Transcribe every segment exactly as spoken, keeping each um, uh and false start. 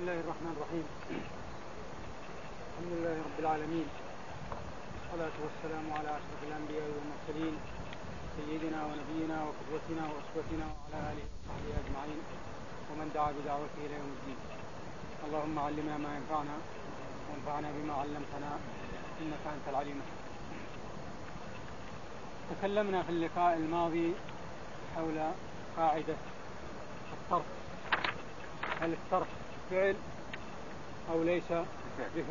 الله الرحمن الرحيم. الحمد لله رب العالمين، والصلاة والسلام على أشرف الأنبياء والمرسلين سيدنا ونبينا وقدوتنا وأسوتنا وعلى آله وصحبه أجمعين ومن دعا بدعوته إلى يوم الدين. اللهم علمنا ما ينفعنا وانفعنا بما علمتنا إنك أنت العليم الحكيم. تكلمنا في اللقاء الماضي حول قاعدة الصرف، هل الصرف فعل أو ليس بفعل،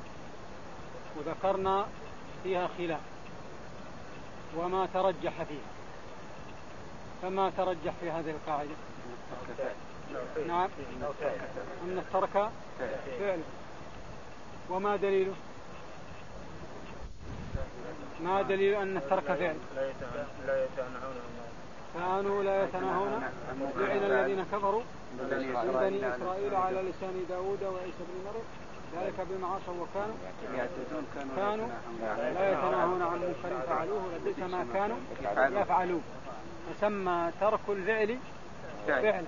وذكرنا فيها خلاف وما ترجح فيها. فما ترجح في هذه القاعدة؟ نعم، أن الترك فعل. وما دليله؟ ما دليل أن الترك فعل؟ كانوا لا يتناهون لعن الذين كفروا من بني إسرائيل على لسان داود وعيسى بن مريم ذلك بما عصوا وكانوا كانوا لا يتناهون عن منكر فعلوه لبئس ما كانوا يفعلون. فسمى ترك الفعل فعل.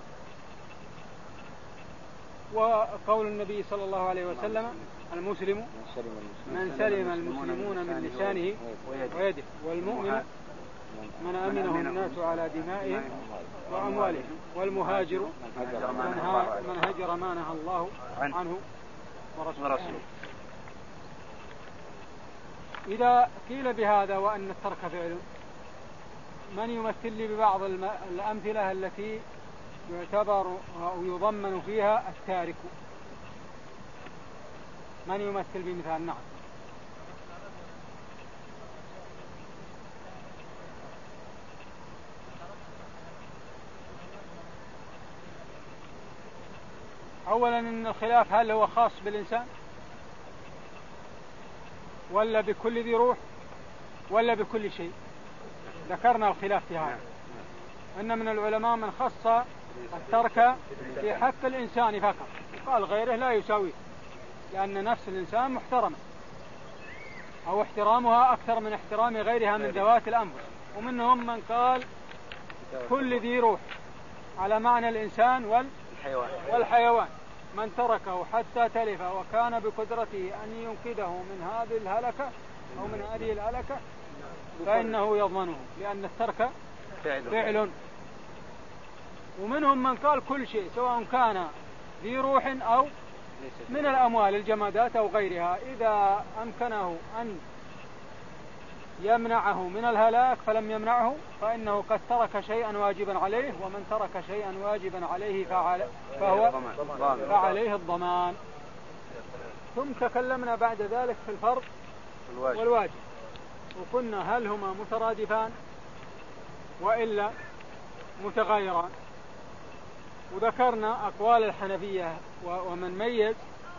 وقول النبي صلى الله عليه وسلم: المسلم من سلم المسلمون من لسانه ويده، والمؤمن من أمنه الناس على دمائهم وأموالهم، والمهاجر من هجر ما نهى الله عنه ورسوله. إذا قيل بهذا وأن الترك فعل، من يمثل لي ببعض الأمثلة التي يعتبر أو يضمن فيها التارك؟ من يمثل بمثال؟ نعم. أولا، إن الخلاف هل هو خاص بالإنسان ولا بكل ذي روح ولا بكل شيء؟ ذكرنا الخلاف في هذا، أن من العلماء من خص الترك في حق الإنسان فقط، قال غيره لا يساويه، لأن نفس الإنسان محترمة أو احترامها أكثر من احترام غيرها من ذوات الأنفس. ومنهم من قال كل ذي روح على معنى الإنسان والحيوان، من تركه حتى تلف وكان بقدرته أن ينقذه من هذه الهلكة أو من هذه الهلكة فإنه يضمنه، لأن الترك فعل. ومنهم من قال كل شيء سواء كان ذي روح أو من الأموال الجمادات أو غيرها، إذا أمكنه أن يمنعه من الهلاك فلم يمنعه فإنه قد ترك شيئا واجبا عليه، ومن ترك شيئا واجبا عليه فهو فعليه الضمان. ثم تكلمنا بعد ذلك في الفرض والواجب، وقلنا هل هما مترادفان وإلا متغايران، وذكرنا أقوال الحنفية ومن ميز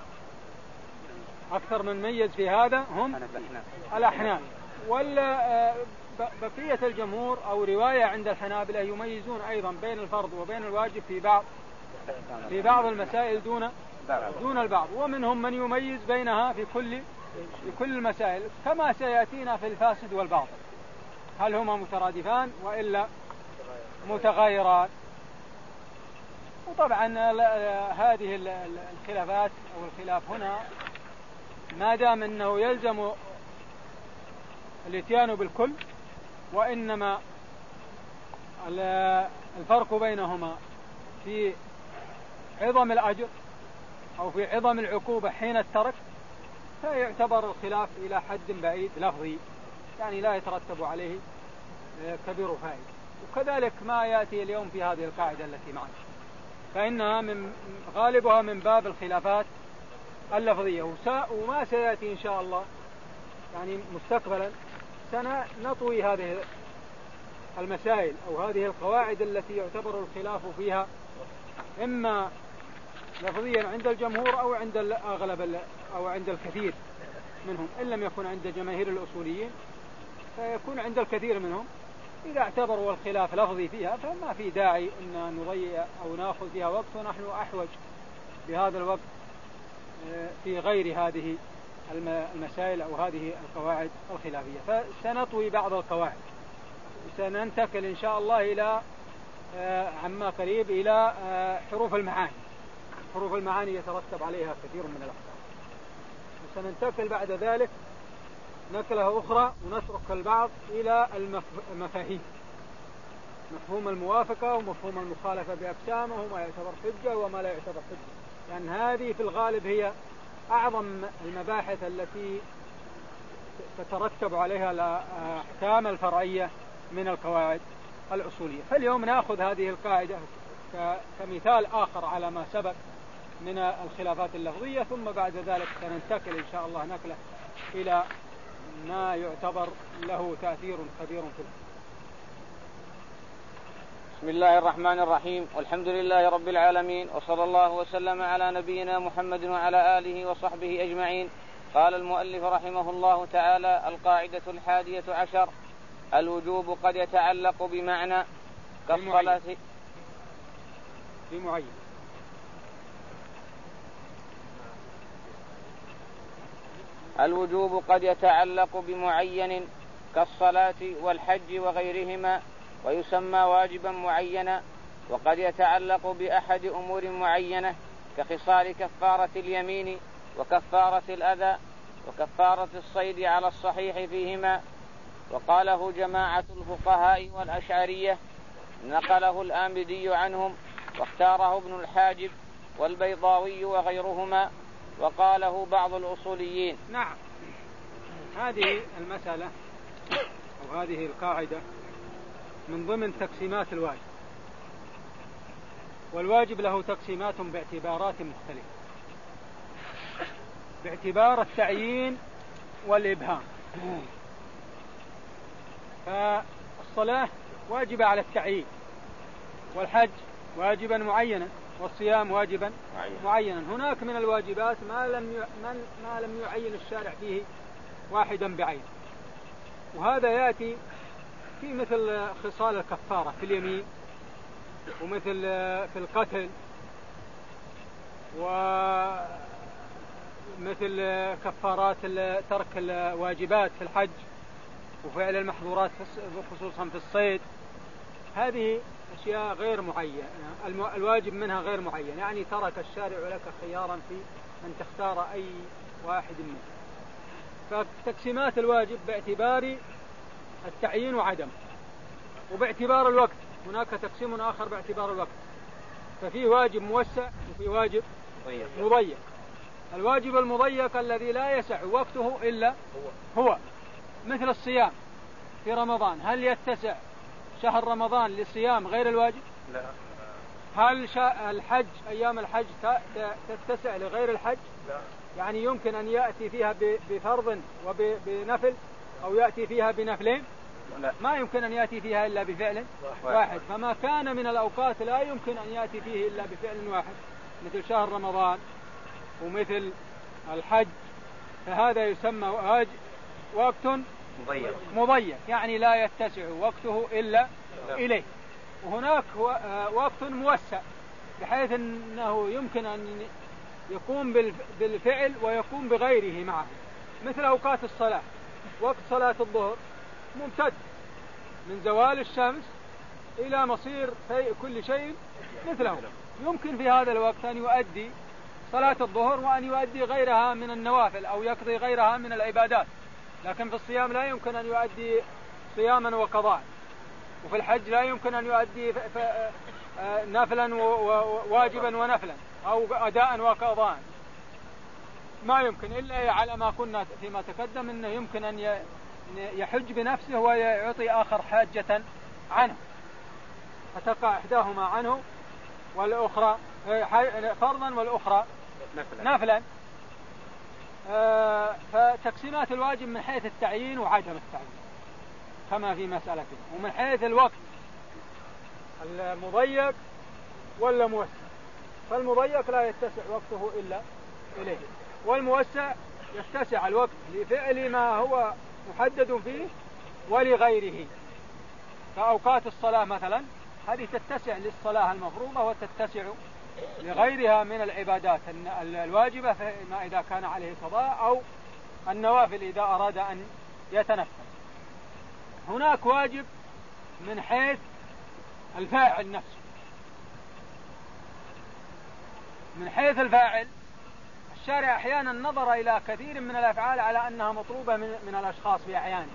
أكثر من ميز في هذا هم الأحناف، ولا بقية الجمهور أو رواية عند الحنابلة يميزون أيضا بين الفرض وبين الواجب في بعض في بعض المسائل دون دون البعض، ومنهم من يميز بينها في كل في كل المسائل، كما سيأتينا في الفاسد والباطل، هل هما مترادفان وإلا متغايران. وطبعا هذه الخلافات أو الخلاف هنا ما دام أنه يلزم الاتيان بالكل، وإنما الفرق بينهما في عظم الأجر أو في عظم العقوبة حين الترك، فيعتبر الخلاف إلى حد بعيد لفظي، يعني لا يترتب عليه كبير فائدة. وكذلك ما يأتي اليوم في هذه القاعدة التي معنا، فإنها من غالبها من باب الخلافات اللفظية. وما سيأتي إن شاء الله يعني مستقبلا سنطوي هذه المسائل أو هذه القواعد التي يعتبر الخلاف فيها إما لفظيا عند الجمهور أو عند الأغلب أو عند الكثير منهم، إن لم يكن عند جماهير الأصوليين فيكون عند الكثير منهم. إذا اعتبروا الخلاف لفظي فيها فما في داعي أن نضيع أو نأخذ فيها وقت، ونحن أحوج بهذا الوقت في غير هذه المسائل أو هذه القواعد الخلافية. فسنطوي بعض القواعد، سننتقل إن شاء الله إلى عما قريب إلى حروف المعاني، حروف المعاني يترتب عليها كثير من الأحكام. وسننتقل بعد ذلك نقلة أخرى ونترك البعض إلى المفاهيم، مفهوم الموافقة ومفهوم المخالفة بأقسامه وما يعتبر حجة وما لا يعتبر حجة، لأن هذه في الغالب هي أعظم المباحث التي تترتب عليها الأحكام الفرعية من القواعد الأصولية. فاليوم نأخذ هذه القاعدة كمثال آخر على ما سبق من الخلافات اللفظية، ثم بعد ذلك سننتقل إن شاء الله نقلة إلى ما يعتبر له تأثير كبير في الفقه. بسم الله الرحمن الرحيم، والحمد لله رب العالمين، وصلى الله وسلم على نبينا محمد وعلى آله وصحبه أجمعين. قال المؤلف رحمه الله تعالى: القاعدة الحادية عشر: الوجوب قد يتعلق بمعنى كالصلاة بمعين. الوجوب قد يتعلق بمعين كالصلاة والحج وغيرهما، ويسمى واجبا معينا. وقد يتعلق بأحد أمور معينة كخصال كفارة اليمين وكفارة الأذى وكفارة الصيد على الصحيح فيهما. وقاله جماعة الفقهاء والأشعرية، نقله الآمدي عنهم، واختاره ابن الحاجب والبيضاوي وغيرهما، وقاله بعض الأصوليين. نعم، هذه المسألة أو هذه القاعدة من ضمن تقسيمات الواجب، والواجب له تقسيمات باعتبارات مختلفة، باعتبار التعيين والإبهام. فالصلاة واجبة على التعيين، والحج واجبا معينا، والصيام واجبا معينا. هناك من الواجبات ما لم ما لم يعين الشارع فيه واحدا بعين، وهذا يأتي في مثل خصال الكفارة في اليمين، ومثل في القتل، ومثل كفارات ترك الواجبات في الحج وفعل المحظورات خصوصا في الصيد. هذه أشياء غير معينة، الواجب منها غير معين، يعني ترك الشارع لك خيارا في أن تختار أي واحد منه. فتقسيمات الواجب باعتبار التعيين وعدم، وباعتبار الوقت. هناك تقسيم آخر باعتبار الوقت، ففي واجب موسع وفي واجب مضيق. الواجب المضيق الذي لا يسع وقته إلا هو، مثل الصيام في رمضان، هل يتسع شهر رمضان للصيام غير الواجب؟ لا. هل الحج أيام الحج تتسع لغير الحج؟ لا. يعني يمكن أن يأتي فيها بفرض وبنفل، أو يأتي فيها بنفلين؟ لا. ما يمكن أن يأتي فيها إلا بفعل واحد. فما كان من الأوقات لا يمكن أن يأتي فيه إلا بفعل واحد، مثل شهر رمضان ومثل الحج، فهذا يسمى وقت مضيق. مضيق، يعني لا يتسع وقته إلا إليه. وهناك وقت موسع بحيث أنه يمكن أن يقوم بالفعل ويقوم بغيره معه، مثل أوقات الصلاة. وقت صلاة الظهر ممتد من زوال الشمس إلى مصير كل شيء مثله، يمكن في هذا الوقت أن يؤدي صلاة الظهر وأن يؤدي غيرها من النوافل أو يقضي غيرها من العبادات. لكن في الصيام لا يمكن أن يؤدي صياما وقضاء، وفي الحج لا يمكن أن يؤدي نفلا وواجبا ونفلا أو أداء وقضاء، ما يمكن إلا على ما كنا فيما تقدم أنه يمكن أن يحج بنفسه ويعطي آخر حاجة عنه، فتقع إحداهما عنه والأخرى فرضا والأخرى نفلا. فتقسيمات الواجب من حيث التعيين وعدم التعيين كما في مسألته، ومن حيث الوقت المضيق ولا موسع. فالمضيق لا يتسع وقته إلا إليه، والموسع يتسع الوقت لفعل ما هو محدد فيه ولغيره. فأوقات الصلاة مثلا هذه تتسع للصلاة المفروضة وتتسع لغيرها من العبادات الواجبة، فيما إذا كان عليه قضاء أو النوافل إذا أراد أن يتنفل. هناك واجب من حيث الفاعل نفسه، من حيث الفاعل الشارع أحيانا نظر إلى كثير من الأفعال على أنها مطلوبة من, من الأشخاص بأحيان،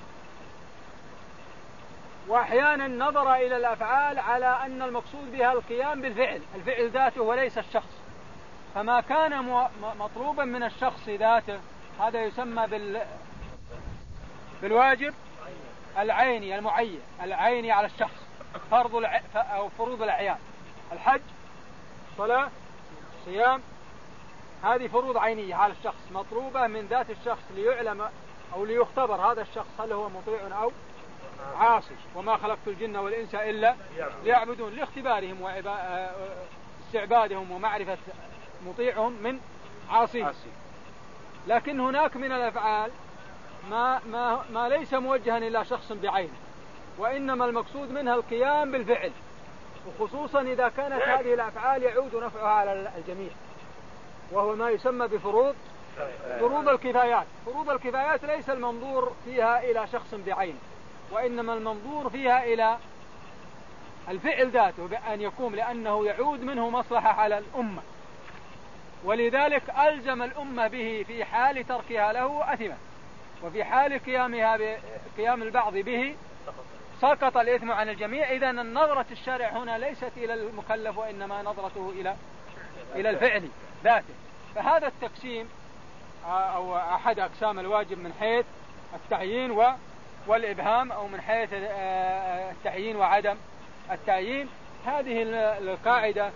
وأحيانا نظر إلى الأفعال على أن المقصود بها القيام بالفعل، الفعل ذاته وليس الشخص. فما كان مطلوبا من الشخص ذاته هذا يسمى بال بالواجب العيني المعين، العيني على الشخص، فرض الع... أو فروض الأعيان، الحج، صلاة، صيام، هذه فروض عينية على الشخص مطلوبة من ذات الشخص ليعلم أو ليختبر هذا الشخص هل هو مطيع أو عاصي. وما خلقت الجن والإنس إلا ليعبدون، لاختبارهم واستعبادهم ومعرفة مطيعهم من عاصي. لكن هناك من الأفعال ما, ما, ما ليس موجها إلى شخص بعينه، وإنما المقصود منها القيام بالفعل، وخصوصا إذا كانت هذه الأفعال يعود نفعها على الجميع، وهو ما يسمى بفروض فروض الكفايات. فروض الكفايات ليس المنظور فيها إلى شخص بعينه، وإنما المنظور فيها إلى الفعل ذاته بأن يقوم، لأنه يعود منه مصلحة على الأمة، ولذلك ألزم الأمة به في حال تركها له أثمة، وفي حال قيامها بقيام البعض به سقط الإثم عن الجميع. إذن النظرة الشارع هنا ليست إلى المكلف، وإنما نظرته إلى إلى الفعل ذاته. فهذا التقسيم أو أحد أقسام الواجب من حيث التعيين والإبهام، أو من حيث التعيين وعدم التعيين. هذه القاعدة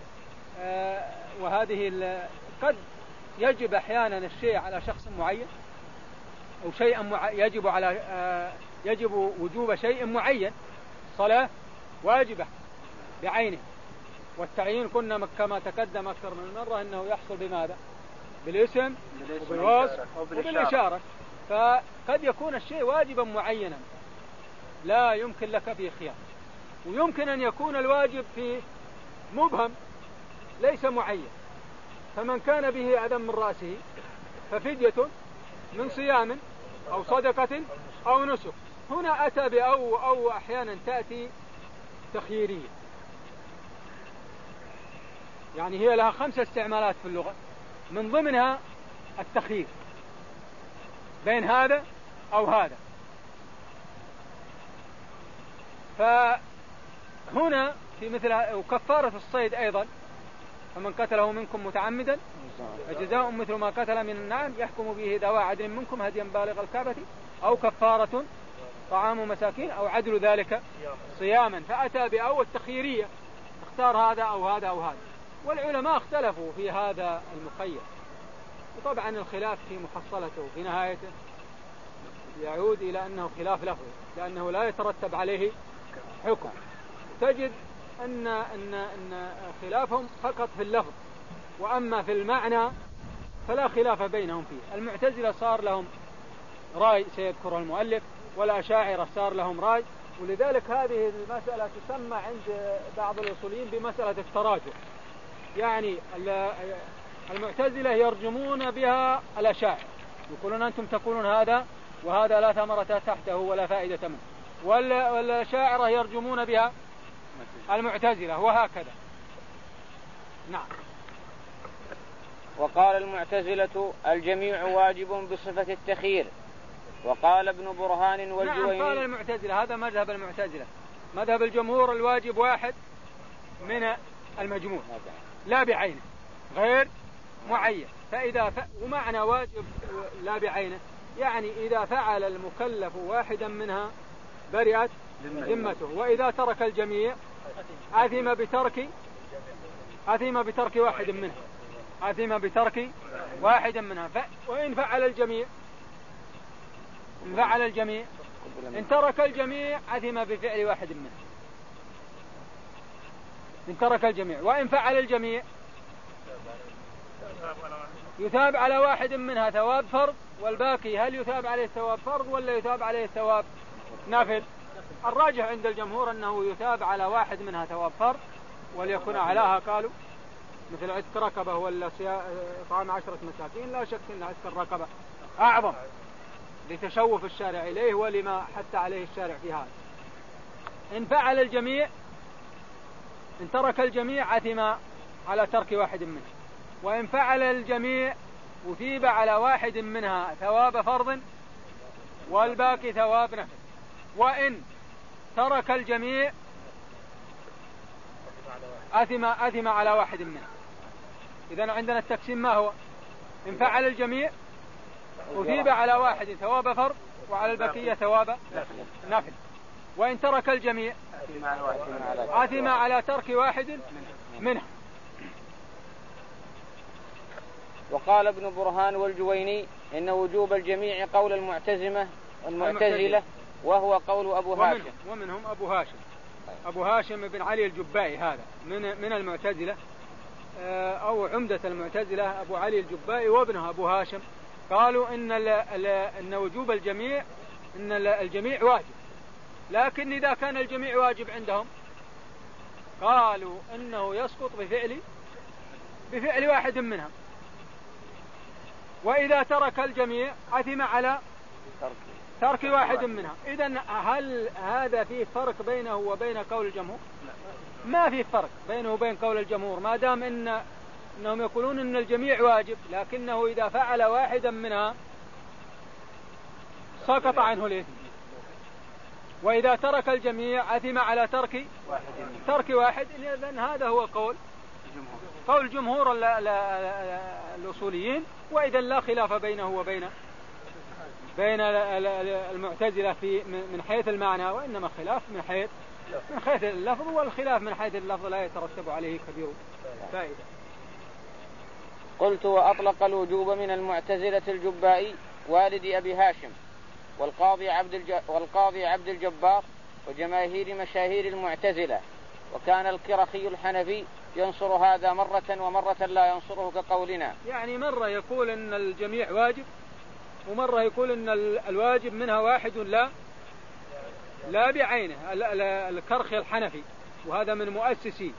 وهذه قد يجب أحيانا الشيء على شخص معين، أو شيء يجب على يجب وجوب شيء معين. صلاة واجبة بعينه، والتعيين كنا كما تقدم أكثر من مرة أنه يحصل بماذا؟ بالاسم وبالوصف وبالإشارة. فقد يكون الشيء واجبا معينا لا يمكن لك فيه خيار، ويمكن أن يكون الواجب فيه مبهم ليس معين. فمن كان به أذى من رأسه ففدية من صيام أو صدقة أو نسك. هنا أتى بأو أو أحيانا تأتي تخييرية، يعني هي لها خمسة استعمالات في اللغة، من ضمنها التخيير بين هذا أو هذا. فهنا في مثل وكفارة الصيد أيضا، فمن قتله منكم متعمدا فجزاء مثل ما قتل من النعم يحكم به ذوى عدل منكم هديا بالغ الكعبة أو كفارة طعام مساكين أو عدل ذلك صياما. فأتى بأول التخييرية، اختار هذا أو هذا أو هذا. والعلماء اختلفوا في هذا المخير، وطبعا الخلاف في محصلته في نهايته يعود إلى أنه خلاف لفظي، لأنه لا يترتب عليه حكم. تجد أن, أن, أن خلافهم فقط في اللفظ، وأما في المعنى فلا خلاف بينهم فيه. المعتزلة صار لهم رأي سيذكره المؤلف، والأشاعرة صار لهم رأي، ولذلك هذه المسألة تسمى عند بعض الأصوليين بمسألة التراجع. يعني المعتزلة يرجمون بها الأشاعرة، يقولون أنتم تقولون هذا وهذا لا ثمرة تحته ولا فائدة منه، والأشاعرة يرجمون بها المعتزلة، وهكذا. نعم. وقال المعتزلة الجميع واجب بصفة التخيير. وقال ابن برهان والجويني. نعم، قال المعتزلة، هذا مذهب المعتزلة. مذهب الجمهور الواجب واحد من المجموع لا بعينه غير معين. فإذا ف... ومعنى واجب لا بعينه يعني إذا فعل المكلف واحدا منها برئت ذمته، وإذا ترك الجميع آثم بترك آثم بترك واحد منها آثم بترك واحد منها ف... وإن فعل الجميع إن فعل الجميع إن ترك الجميع آثم بفعل واحد منها إن ترك الجميع وإن فعل الجميع يثاب على واحد منها ثواب فرض، والباقي هل يثاب عليه ثواب فرض ولا يثاب عليه ثواب نافل؟ الراجح عند الجمهور أنه يثاب على واحد منها ثواب فرض، وليكون أعلاها قالوا مثل عتق رقبة ولا طعام عشرة مساكين. لا شك أن عتق الرقبة أعظم لتشوف الشارع إليه ولما حتى عليه الشارع في هذا. إن فعل الجميع إن ترك الجميع عثم على ترك واحد منه، وإن فعل الجميع أثيب على واحد منها ثواب فرض والباقي ثواب نفل، وإن ترك الجميع أثم, أثم على واحد منها. إذن عندنا التقسيم ما هو؟ إن فعل الجميع أثيب على واحد ثواب فرض وعلى البقية ثواب نفل، وإن ترك الجميع أثم على ترك واحد منها. وقال ابن برهان والجويني إن وجوب الجميع قول المعتزمة والمعتزلة وهو قول أبو هاشم، ومنهم أبو هاشم أبو هاشم بن علي الجبائي، هذا من من المعتزلة أو عمدة المعتزلة أبو علي الجبائي وابنه أبو هاشم. قالوا إن إن وجوب الجميع إن الجميع واجب، لكن إذا كان الجميع واجب عندهم قالوا إنه يسقط بفعل بفعل واحد منها، وإذا ترك الجميع أثم على ترك واحد منها. إذن هل هذا فيه فرق بينه وبين قول الجمهور؟ ما فيه فرق بينه وبين قول الجمهور، ما دام إن إنهم يقولون إن الجميع واجب، لكنه إذا فعل واحدا منها سقط عنه الإثم، وإذا ترك الجميع أثم على ترك ترك واحد. إذن هذا هو قول قول جمهور الأصوليين، وإذا لا خلاف بينه وبين بين المعتزلة في من حيث المعنى، وإنما خلاف من حيث من حيث اللفظ، والخلاف من حيث اللفظ لا يترتب عليه كبير فائدة. قلت وأطلق الوجوب من المعتزلة الجبائي والد أبي هاشم والقاضي عبد الج... والقاضي عبد الجبار وجماهير مشاهير المعتزلة، وكان الكرخي الحنفي ينصر هذا مرة ومرة لا ينصره كقولنا. يعني مرة يقول إن الجميع واجب، ومرة يقول إن الواجب منها واحد لا لا بعينه. الكرخي الحنفي، وهذا من مؤسسي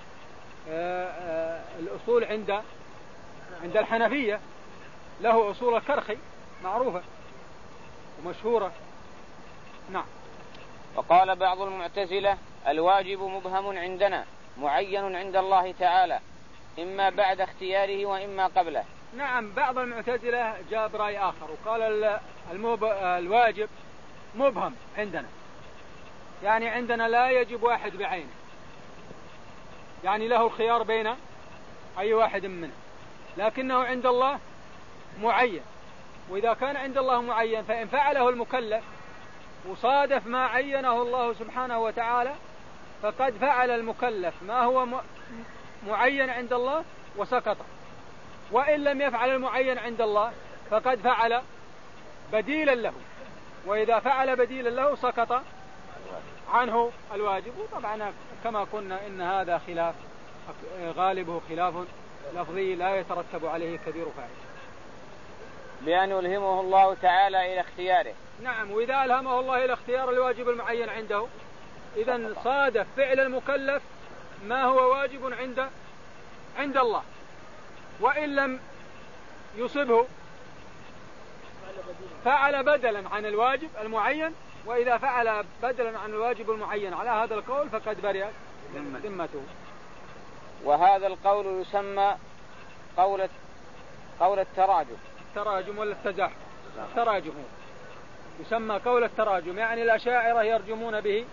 الأصول عند عند الحنفية، له أصول الكرخي معروفة ومشهورة. نعم. وقال بعض المعتزلة الواجب مبهم عندنا معين عند الله تعالى، إما بعد اختياره وإما قبله. نعم، بعض المعتزلة جاب رأي آخر وقال المب... الواجب مبهم عندنا، يعني عندنا لا يجب واحد بعينه، يعني له الخيار بين أي واحد منه، لكنه عند الله معين. وإذا كان عند الله معين فإن فعله المكلف وصادف ما عينه الله سبحانه وتعالى فقد فعل المكلف ما هو معين عند الله وسقط، وإن لم يفعل المعين عند الله فقد فعل بديلا له، وإذا فعل بديلا له سقط عنه الواجب. وطبعا كما قلنا إن هذا خلاف غالبه خلاف لفظي لا يترتب عليه كبير فائدة، بأن يلهمه الله تعالى إلى اختياره. نعم، وإذا ألهمه الله إلى اختيار الواجب المعين عنده إذن صادف فعل المكلف ما هو واجب عند عند الله، وإن لم يصبه فعل بدلا عن الواجب المعين، وإذا فعل بدلا عن الواجب المعين على هذا القول فقد برئت ذمته. وهذا القول يسمى قول قول التراجم التراجم ولا التزاحم؟ التراجم يسمى قول التراجم، يعني الأشاعرة يرجمون به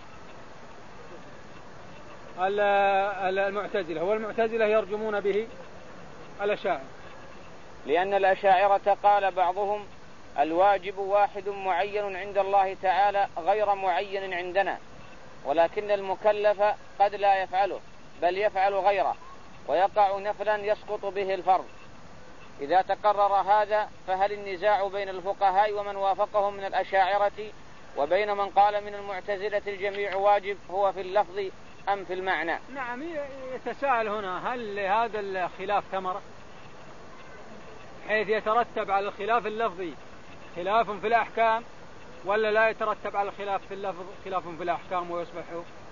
المعتزلة، والمعتزلة يرجمون به الأشاعرة، لأن الأشاعرة قال بعضهم الواجب واحد معين عند الله تعالى غير معين عندنا، ولكن المكلف قد لا يفعله بل يفعل غيره ويقع نفلا يسقط به الفرض. إذا تقرر هذا فهل النزاع بين الفقهاء ومن وافقهم من الأشاعرة وبين من قال من المعتزلة الجميع واجب هو في اللفظ أم في المعنى؟ نعم، يتساءل هنا هل لهذا الخلاف ثمرة حيث يترتب على الخلاف اللفظي خلاف في الأحكام، ولا لا يترتب على الخلاف في اللفظ خلاف في الأحكام ويصبح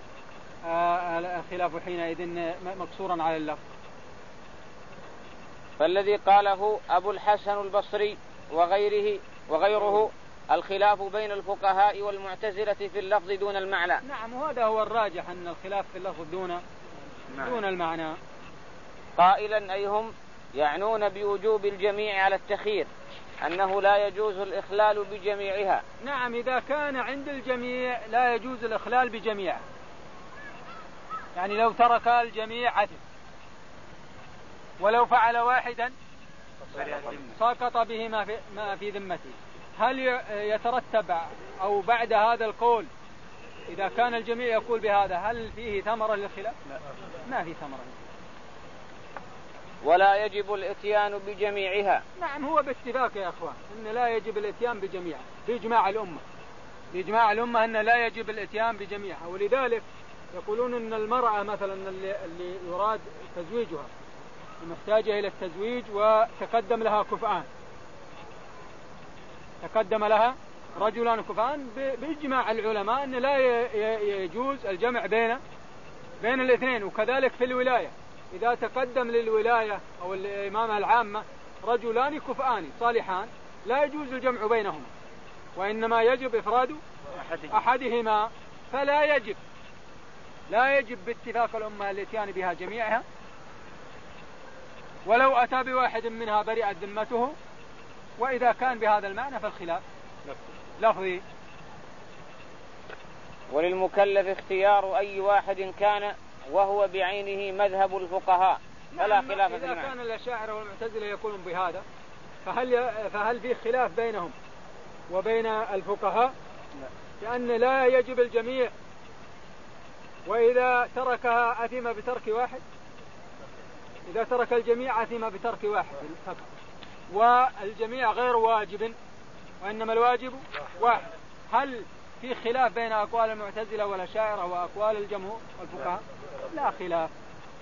الخلاف حينئذ مقصورا على اللفظ؟ فالذي قاله أبو الحسن البصري وغيره وغيره الخلاف بين الفقهاء والمعتزلة في اللفظ دون المعنى. نعم، وهذا هو الراجح أن الخلاف في اللفظ دون دون المعنى. قائلا أي هم يعنون بوجوب الجميع على التخيير أنه لا يجوز الإخلال بجميعها. نعم، إذا كان عند الجميع لا يجوز الإخلال بجميعها، يعني لو ترك الجميع عدل، ولو فعل واحدا سقط به ما في, ما في ذمته، هل يترتب أو بعد هذا القول إذا كان الجميع يقول بهذا هل فيه ثمرة للخلاف؟ ما في ثمرة. ولا يجب الاتيان بجميعها. نعم، هو باتفاق يا أخوان أن لا يجب الاتيان بجميعها بإجماع الأمة، بإجماع الأمة أن لا يجب الاتيان بجميعها. ولذلك يقولون أن المرأة مثلا اللي, اللي يراد تزويجها محتاجة إلى التزويج وتقدم لها كفآن، تقدم لها رجلان كفآن، بإجماع العلماء أن لا يجوز الجمع بين بين الاثنين. وكذلك في الولاية، إذا تقدم للولاية أو الإمامة العامة رجلان كفآن صالحان لا يجوز الجمع بينهما، وإنما يجب إفراد أحدهما. فلا يجب لا يجب باتفاق الأمة الاتيان بها جميعها، ولو أتى بواحد منها برئت ذمته. وإذا كان بهذا المعنى فالخلاف لفظي. وللمكلف اختيار أي واحد كان وهو بعينه مذهب الفقهاء فلا خلاف. إذا كان الأشاعرة والمعتزلة يقولون بهذا فهل فهل في خلاف بينهم وبين الفقهاء؟ لأن لا يجب الجميع، وإذا تركها أثم بترك واحد، إذا ترك الجميع أثم بترك واحد فقط، والجميع غير واجب وإنما الواجب واحد. هل في خلاف بين أقوال المعتزلة والأشاعرة وأقوال الجمهور والفقهاء؟ لا خلاف.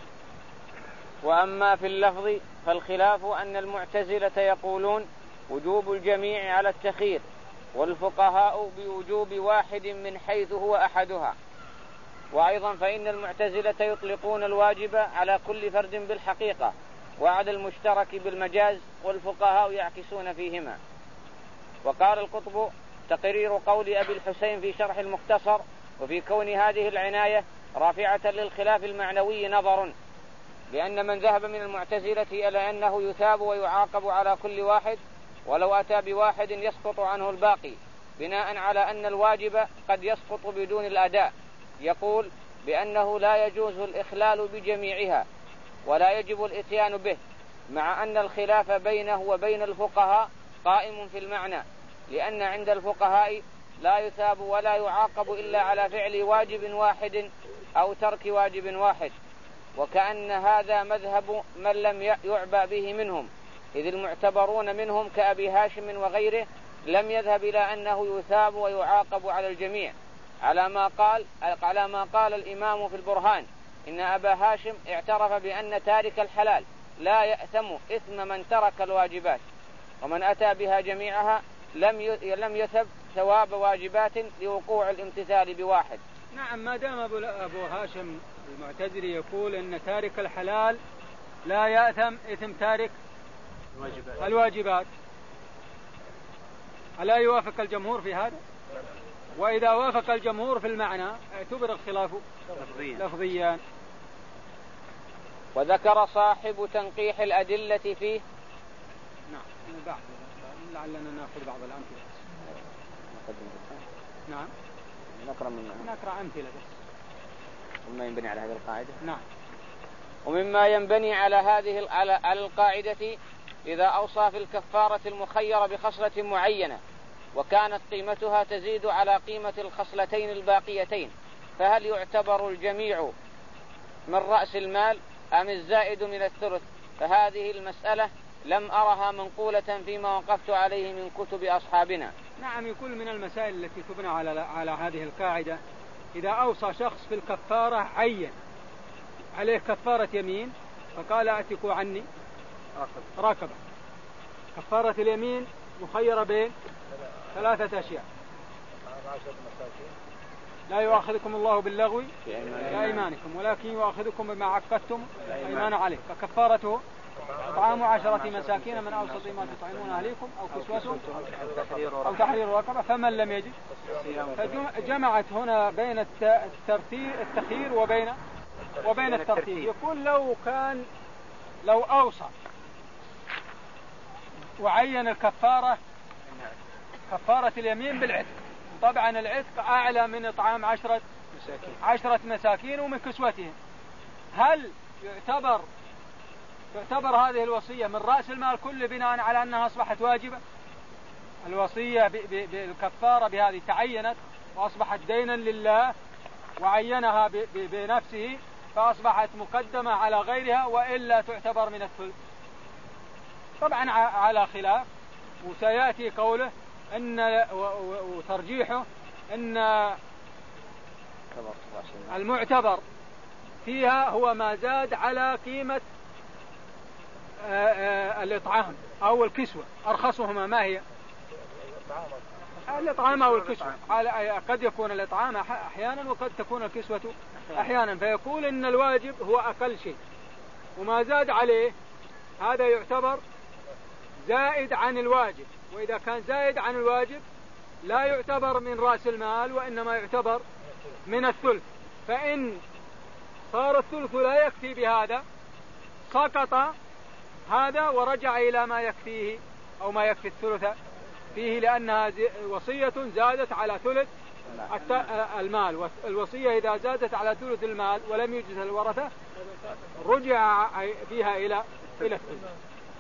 وأما في اللفظ فالخلاف أن المعتزلة يقولون وجوب الجميع على التخيير، والفقهاء بوجوب واحد من حيث هو أحدها. وأيضا فإن المعتزلة يطلقون الواجب على كل فرد بالحقيقة وعلى المشترك بالمجاز، والفقهاء يعكسون فيهما. وقال القطب تقرير قول أبي الحسين في شرح المختصر وفي كون هذه العناية رافعة للخلاف المعنوي نظر، لأن من ذهب من المعتزلة إلى أنه يثاب ويعاقب على كل واحد ولو أتى بواحد يسقط عنه الباقي، بناء على أن الواجب قد يسقط بدون الأداء، يقول بأنه لا يجوز الإخلال بجميعها ولا يجب الإتيان به، مع أن الخلاف بينه وبين الفقهاء قائم في المعنى، لأن عند الفقهاء لا يثاب ولا يعاقب إلا على فعل واجب واحد أو ترك واجب واحد، وكأن هذا مذهب من لم يعبأ به منهم، إذ المعتبرون منهم كأبي هاشم وغيره لم يذهب إلى أنه يثاب ويعاقب على الجميع، على ما قال على ما قال الإمام في البرهان إن أبا هاشم اعترف بأن تارك الحلال لا يأثم إثم من ترك الواجبات، ومن أتى بها جميعها لم لم يثب ثواب واجبات لوقوع الامتثال بواحد. نعم، ما دام أبو هاشم المعتزلي يقول أن تارك الحلال لا يأثم إثم تارك الواجبات, الواجبات. ألا يوافق الجمهور في هذا؟ وإذا وافق الجمهور في المعنى اعتبر الخلاف لفظيا. وذكر صاحب تنقيح الأدلة فيه. نعم، بعد لعلنا نأخذ بعض الأمثلة. نعم، نقرأ من نقرأ أمثلة بس. ومما ينبني على هذه القاعدة. نعم. ومما ينبني على هذه على القاعدة إذا أوصى في الكفارة المخيرة بخصلة معينة وكانت قيمتها تزيد على قيمة الخصلتين الباقيتين، فهل يعتبر الجميع من رأس المال أم الزائد من الثلث؟ فهذه المسألة لم أرها منقولة فيما وقفت عليه من كتب أصحابنا. نعم، يكون من المسائل التي تبنى على على هذه القاعدة إذا أوصى شخص في الكفارة عين عليه كفارة يمين فقال أعتقوا عني رقبة، كفارة اليمين مخيرة بين ثلاثة أشياء: لا يؤاخذكم الله باللغو في أيمانكم ولكن يؤاخذكم بما عقدتم الأيمان عليه، فكفارته طعام عشرة مساكين من أوسط ما تطعمون أهليكم أو كسوتهم أو تحرير رقبة فمن لم يجد. فجمعت هنا بين التخيير وبين وبين الترتيب. يقول لو كان لو أوصى وعين الكفارة كفارة اليمين بالعتق. طبعا العتق أعلى من إطعام عشرة مساكين, عشرة مساكين ومن كسوتهم. هل يعتبر تعتبر هذه الوصية من رأس المال كله بناء على أنها أصبحت واجبة؟ الوصية بالكفارة بهذه تعينت وأصبحت دينا لله وعينها بنفسه فأصبحت مقدمة على غيرها وإلا تعتبر من الثلث. طبعا على خلاف، وسيأتي قوله إن وترجيحه إن المعتبر فيها هو ما زاد على قيمة الإطعام أو الكسوة. أرخصهما ما هي؟ الإطعام أو الكسوة. قد يكون الإطعام أحيانا وقد تكون الكسوة أحيانا، فيقول إن الواجب هو أقل شيء وما زاد عليه هذا يعتبر زائد عن الواجب، وإذا كان زائد عن الواجب لا يعتبر من رأس المال وإنما يعتبر من الثلث. فإن صار الثلث لا يكفي بهذا سقط هذا ورجع إلى ما يكفيه أو ما يكفي الثلث فيه، لأنها وصية زادت على ثلث المال. والوصية إذا زادت على ثلث المال ولم يجز الورثة رجع فيها إلى إلى الثلث.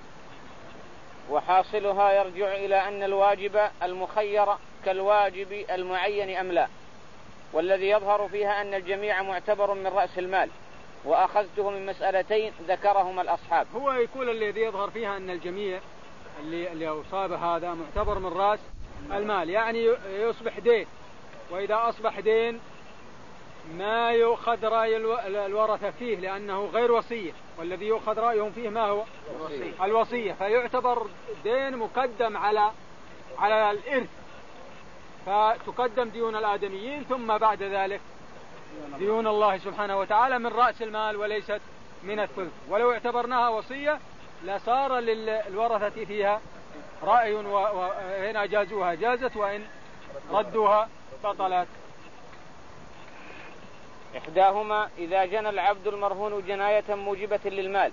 وحاصلها يرجع إلى أن الواجب المخير كالواجب المعين أم لا، والذي يظهر فيها أن الجميع معتبر من رأس المال، وأخذته من مسألتين ذكرهما الأصحاب. هو يقول الذي يظهر فيها أن الجميع اللي, اللي أصاب هذا معتبر من رأس المال، يعني يصبح دين، وإذا أصبح دين ما يؤخذ رأي الورثة فيه لأنه غير وصية، والذي يؤخذ رأيهم فيه ما هو الوصية, الوصية فيعتبر دين مقدم على على الإرث، فتقدم ديون الآدميين ثم بعد ذلك ديون الله سبحانه وتعالى من رأس المال وليست من الثلث. ولو اعتبرناها وصية لصار للورثة فيها رأي، وإن أجازوها جازت وإن ردوها بطلت. إحداهما إذا جنى العبد المرهون جناية موجبة للمال.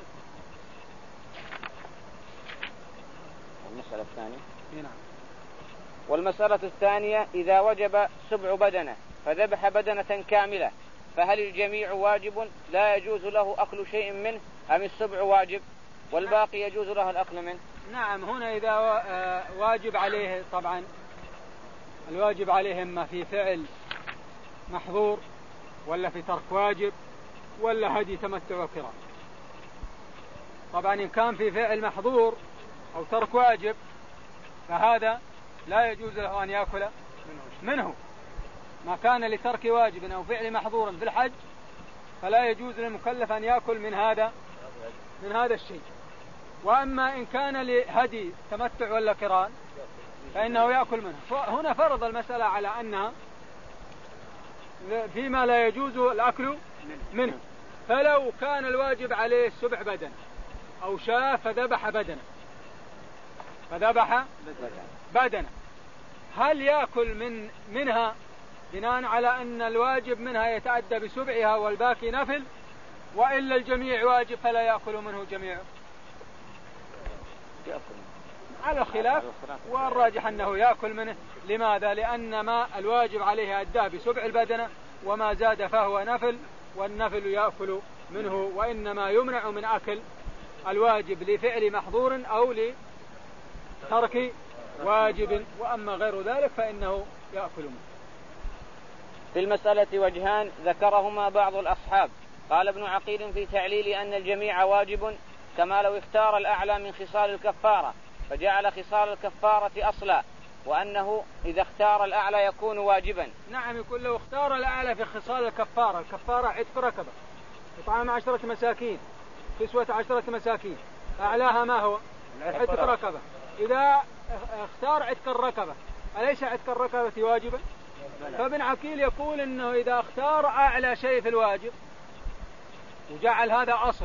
المسألة الثانية. والمسألة الثانية إذا وجب سبع بدنة فذبح بدنة كاملة فهل الجميع واجب لا يجوز له أكل شيء منه أم السبع واجب والباقي يجوز له الأكل منه؟ نعم، هنا إذا واجب عليه، طبعا الواجب عليه إما في فعل محظور ولا في ترك واجب ولا هدي تمتع وقران. طبعا إن كان في فعل محظور أو ترك واجب فهذا لا يجوز له أن يأكل منه. ما كان لترك واجب أو فعل محظور في الحج فلا يجوز للمكلف أن يأكل من هذا من هذا الشيء. وأما إن كان لهدي تمتع ولا قران فإنه يأكل منه. هنا فرض المسألة على أنها فيما لا يجوز الأكل منه. فلو كان الواجب عليه سبع بدنة أو شاة فذبح بدنة فذبح بدنة هل يأكل من منها بناء على أن الواجب منها يتعدى بسبعها والباقي نفل، وإلا الجميع واجب فلا يأكل منه جميعه؟ على خلاف، والراجح أنه يأكل منه. لماذا؟ لأن ما الواجب عليه أداه بسبع البدنة وما زاد فهو نفل، والنفل يأكل منه، وإنما يمنع من أكل الواجب لفعل محظور أو لترك واجب، وأما غير ذلك فإنه يأكل منه. في المسألة وجهان ذكرهما بعض الأصحاب. قال ابن عقيل في تعليل أن الجميع واجب كما لو اختار الأعلى من خصال الكفارة فجعل خصال الكفارة أصلا، وأنه إذا اختار الأعلى يكون واجبا. نعم، يقول لو اختار الأعلى في خصال الكفارة، الكفارة عتق ركبة، إطعام عشرة مساكين، كسوة عشرة مساكين، أعلاها ما هو؟ عتق ركبة. إذا اختار عتق الركبة أليس عتق الركبة واجبا؟ فابن عقيل يقول إنه إذا اختار أعلى شيء في الواجب وجعل هذا أصل،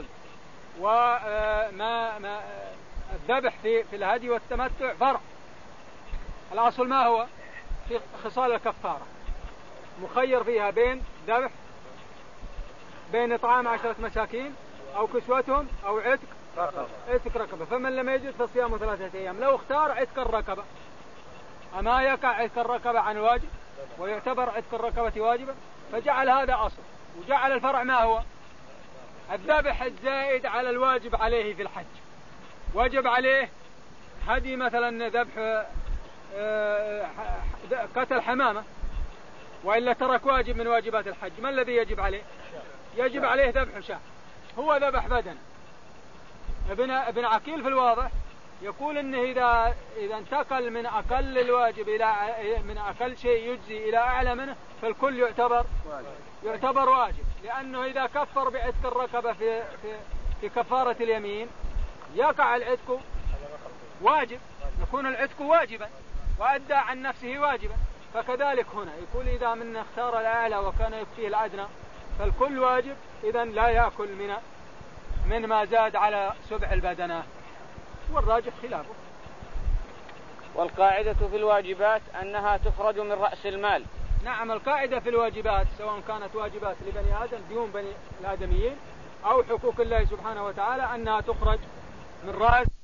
وما ما الذبح في في الهدي والتمتع فرع، الأصل ما هو؟ في خصال الكفارة مخير فيها بين ذبح، بين إطعام عشرة مساكين أو كسوتهم أو عتق عتق رقبة. فمن لم يجد فصيام ثلاثة أيام. لو اختار عتق الرقبة، أما يقع عتق الرقبة عن الواجب ويعتبر عتق الرقبة واجبا، فجعل هذا أصل، وجعل الفرع ما هو الذبح الزائد على الواجب عليه في الحج. واجب عليه هدي مثلا ذبح قتل حمامة، وإلا ترك واجب من واجبات الحج. ما الذي يجب عليه؟ يجب عليه ذبح شاة، هو ذبح بدنه. ابن ابن عقيل في الواضح يقول إنه إذا إذا انتقل من أقل الواجب إلى من أقل شيء يجزي إلى أعلى منه، فالكل يعتبر يعتبر واجب، لأنه إذا كفر بعتق الرقبة في في في كفارة اليمين يقع العتق واجب، يكون العتق واجبا وأدى عن نفسه واجبا. فكذلك هنا يقول إذا من اختار الأعلى وكان يكفيه الأدنى فالكل واجب، إذن لا يأكل من من ما زاد على سبع البدنة، والراجح خلافه. والقاعدة في الواجبات أنها تخرج من رأس المال. نعم، القاعدة في الواجبات سواء كانت واجبات لبني آدم ديون بني الآدميين أو حقوق الله سبحانه وتعالى أنها تخرج من رأس